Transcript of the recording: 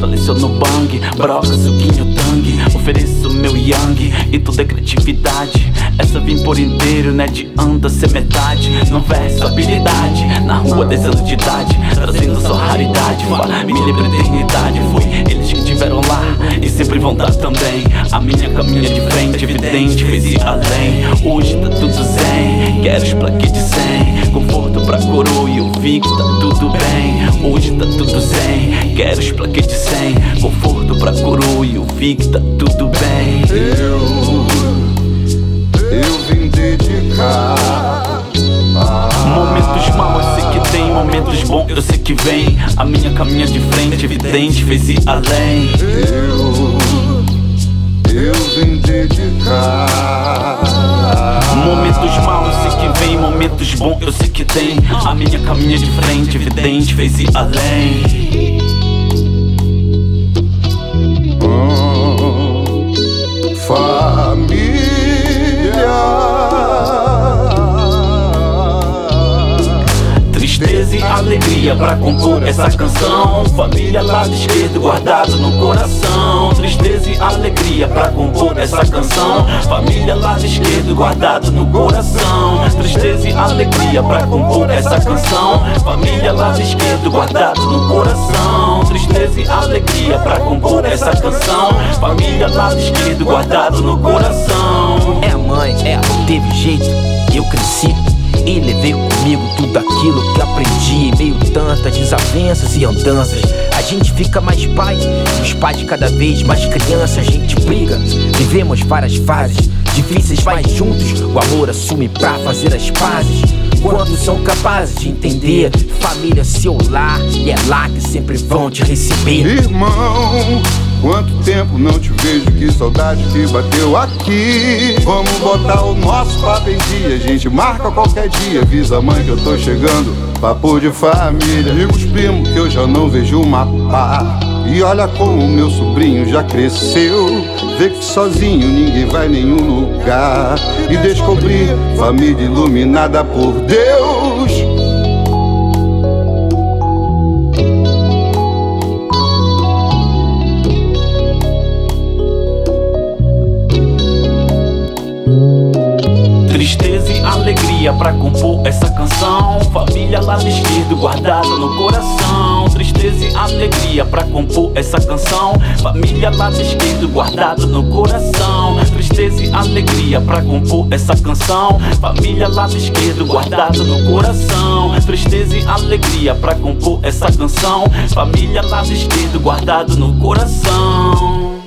seleciono bang, broca, suquinho, tangue. Ofereço meu yang e tudo é criatividade. Essa vim por inteiro, não adianta ser metade. No verso, habilidade, na rua 10 anos de idade, trazendo só raridade. Família pra eternidade, foi eles que tiveram lá e sempre vão dar também. A minha caminha de frente, evidente, fez ir além. Hoje tá tudo zen, quero os plaquês de 100. Conforto pra coroa e eu vi que tá tudo bem. Hoje tá tudo zen, quero os plaquês de 100. Conforto pra coroa e eu vi que tá tudo bem. Eu vim dedicar. Momentos maus eu sei que tem, momentos bons eu sei que vem. A minha caminha de frente, evidente, fez ir além. Eu vim dedicar. Momentos maus eu sei que vem, momentos bons eu sei que tem. A minha caminha de frente, evidente, fez ir além. Família. Tristeza e alegria pra compor essa canção. Família lado esquerdo guardado no coração. Tristeza e alegria pra compor essa canção. Família lado esquerdo guardado no coração. Tristeza e alegria pra compor essa canção. Família lado esquerdo guardado no coração. Tristeza e alegria pra compor essa canção. Família lado esquerdo guardado no coração. É a mãe, não teve jeito, eu cresci e levei comigo tudo aquilo que aprendi. Em meio tantas desavenças e andanças, a gente fica mais pai, os pais cada vez mais criança. A gente briga, vivemos várias fases difíceis, mas juntos o amor assume pra fazer as pazes. Quando são capazes de entender, família é seu lar e é lá que sempre vão te receber. Irmão, quanto tempo não te vejo, que saudade que bateu aqui. Vamos botar o nosso papo em dia, a gente marca qualquer dia. Avisa a mãe que eu tô chegando, papo de família. Amigos primos que eu já não vejo uma pá. E olha como meu sobrinho já cresceu. Vê que sozinho ninguém vai a nenhum lugar. E descobri família iluminada por Deus. Tristeza e alegria pra compor essa canção. Família lado esquerdo guardado no coração. Tristeza e alegria pra compor essa canção. Família lado esquerdo guardado no coração. Tristeza e alegria pra compor essa canção. Família lado esquerdo guardado no coração. Tristeza e alegria pra compor essa canção. Família lado esquerdo guardado no coração.